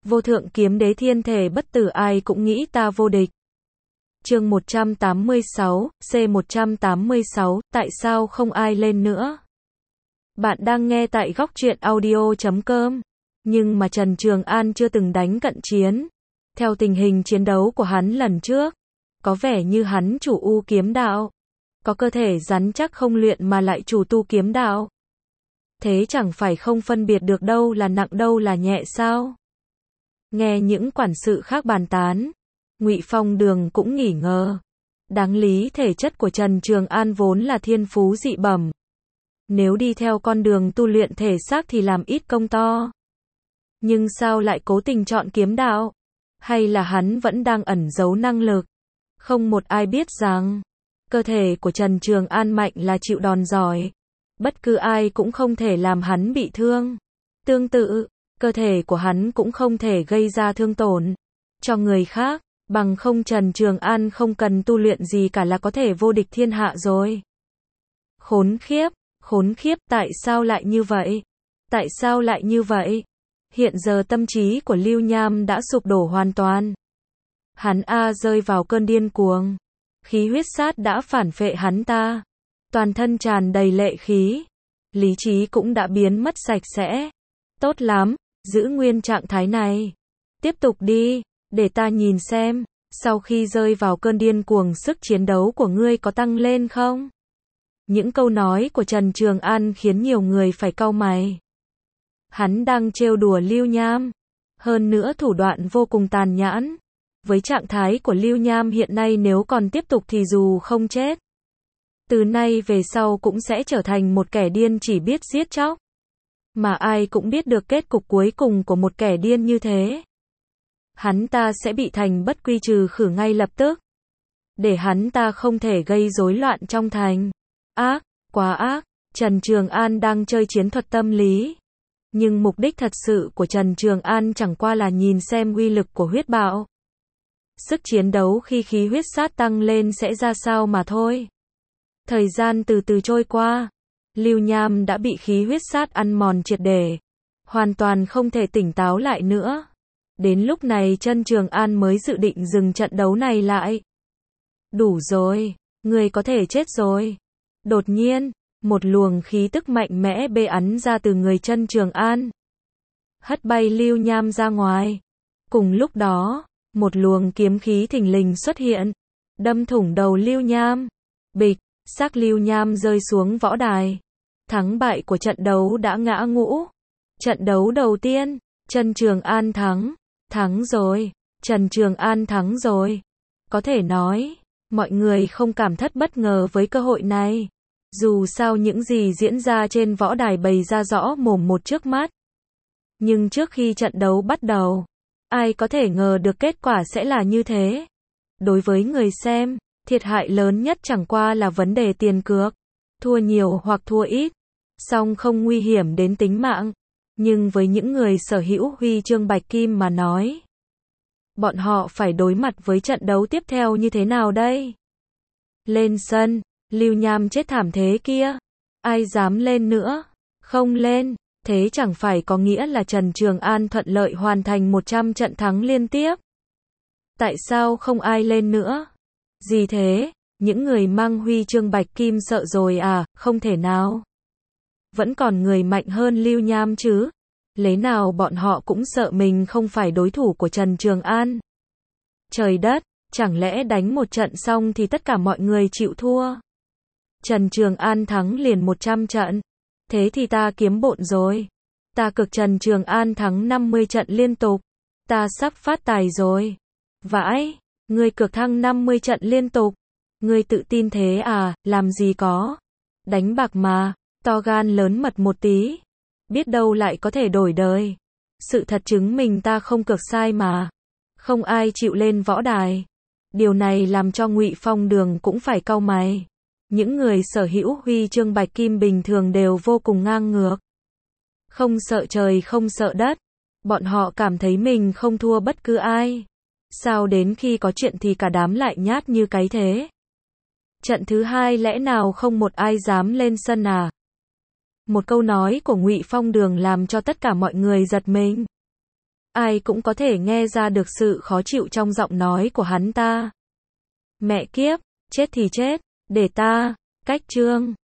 Vô thượng kiếm đế thiên thể bất tử, ai cũng nghĩ ta vô địch. Chương 186, C186, tại sao không ai lên nữa? Bạn đang nghe tại góc truyện audio.com. Nhưng mà Trần Trường An chưa từng đánh cận chiến. Theo tình hình chiến đấu của hắn lần trước, có vẻ như hắn chủ U kiếm đạo. Có cơ thể rắn chắc không luyện mà lại chủ tu kiếm đạo. Thế chẳng phải không phân biệt được đâu là nặng đâu là nhẹ sao? Nghe những quản sự khác bàn tán, Ngụy Phong Đường cũng nghỉ ngờ. Đáng lý thể chất của Trần Trường An vốn là thiên phú dị bẩm. Nếu đi theo con đường tu luyện thể xác thì làm ít công to. Nhưng sao lại cố tình chọn kiếm đạo? Hay là hắn vẫn đang ẩn giấu năng lực? Không một ai biết rằng, cơ thể của Trần Trường An mạnh là chịu đòn giỏi. Bất cứ ai cũng không thể làm hắn bị thương. Tương tự, cơ thể của hắn cũng không thể gây ra thương tổn cho người khác. Bằng không Trần Trường An không cần tu luyện gì cả là có thể vô địch thiên hạ rồi. Khốn khiếp, tại sao lại như vậy? Tại sao lại như vậy? Hiện giờ tâm trí của Lưu Nham đã sụp đổ hoàn toàn. Hắn rơi vào cơn điên cuồng. Khí huyết sát đã phản phệ hắn ta. Toàn thân tràn đầy lệ khí. Lý trí cũng đã biến mất sạch sẽ. Tốt lắm, giữ nguyên trạng thái này. Tiếp tục đi, để ta nhìn xem, sau khi rơi vào cơn điên cuồng sức chiến đấu của ngươi có tăng lên không? Những câu nói của Trần Trường An khiến nhiều người phải cau mày. Hắn đang trêu đùa Lưu Nham. Hơn nữa thủ đoạn vô cùng tàn nhẫn. Với trạng thái của Lưu Nham hiện nay nếu còn tiếp tục thì dù không chết, từ nay về sau cũng sẽ trở thành một kẻ điên chỉ biết giết chóc. Mà ai cũng biết được kết cục cuối cùng của một kẻ điên như thế. Hắn ta sẽ bị thành bất quy trừ khử ngay lập tức. Để hắn ta không thể gây rối loạn trong thành. Ác, quá ác. Trần Trường An đang chơi chiến thuật tâm lý. Nhưng mục đích thật sự của Trần Trường An chẳng qua là nhìn xem uy lực của huyết bạo. Sức chiến đấu khi khí huyết sát tăng lên sẽ ra sao mà thôi. Thời gian từ từ trôi qua. Lưu Nham đã bị khí huyết sát ăn mòn triệt để. Hoàn toàn không thể tỉnh táo lại nữa. Đến lúc này Trần Trường An mới dự định dừng trận đấu này lại. Đủ rồi, người có thể chết rồi. Đột nhiên, một luồng khí tức mạnh mẽ bắn ra từ người Trần Trường An. Hất bay Lưu Nham ra ngoài. Cùng lúc đó, một luồng kiếm khí thình lình xuất hiện. Đâm thủng đầu Lưu Nham. Bịch, xác Lưu Nham rơi xuống võ đài. Thắng bại của trận đấu đã ngã ngũ. Trận đấu đầu tiên, Trần Trường An thắng. Thắng rồi, Trần Trường An thắng rồi. Có thể nói, mọi người không cảm thấy bất ngờ với cơ hội này. Dù sao những gì diễn ra trên võ đài bày ra rõ mồn một trước mắt. Nhưng trước khi trận đấu bắt đầu, ai có thể ngờ được kết quả sẽ là như thế. Đối với người xem, thiệt hại lớn nhất chẳng qua là vấn đề tiền cược. Thua nhiều hoặc thua ít, song không nguy hiểm đến tính mạng. Nhưng với những người sở hữu huy chương bạch kim mà nói, bọn họ phải đối mặt với trận đấu tiếp theo như thế nào đây? Lên sân, Lưu Nham chết thảm thế kia. Ai dám lên nữa? Không lên, thế chẳng phải có nghĩa là Trần Trường An thuận lợi hoàn thành 100 trận thắng liên tiếp? Tại sao không ai lên nữa? Gì thế? Những người mang huy chương bạch kim sợ rồi à? Không thể nào. Vẫn còn người mạnh hơn Lưu Nham chứ. Lẽ nào bọn họ cũng sợ mình không phải đối thủ của Trần Trường An? Trời đất, chẳng lẽ đánh một trận xong thì tất cả mọi người chịu thua? Trần Trường An thắng liền 100 trận. Thế thì ta kiếm bộn rồi. Ta cực Trần Trường An thắng 50 trận liên tục. Ta sắp phát tài rồi. Vãi, ngươi cược thăng 50 trận liên tục. Ngươi tự tin thế à, làm gì có. Đánh bạc mà, to gan lớn mật một tí. Biết đâu lại có thể đổi đời. Sự thật chứng minh ta không cược sai mà. Không ai chịu lên võ đài. Điều này làm cho Ngụy Phong Đường cũng phải cau mày. Những người sở hữu huy chương bạch kim bình thường đều vô cùng ngang ngược. Không sợ trời không sợ đất. Bọn họ cảm thấy mình không thua bất cứ ai. Sao đến khi có chuyện thì cả đám lại nhát như cái thế? Trận thứ hai lẽ nào không một ai dám lên sân à? Một câu nói của Ngụy Phong Đường làm cho tất cả mọi người giật mình. ai cũng có thể nghe ra được sự khó chịu trong giọng nói của hắn ta. Mẹ kiếp, chết thì chết, để ta, cách Trương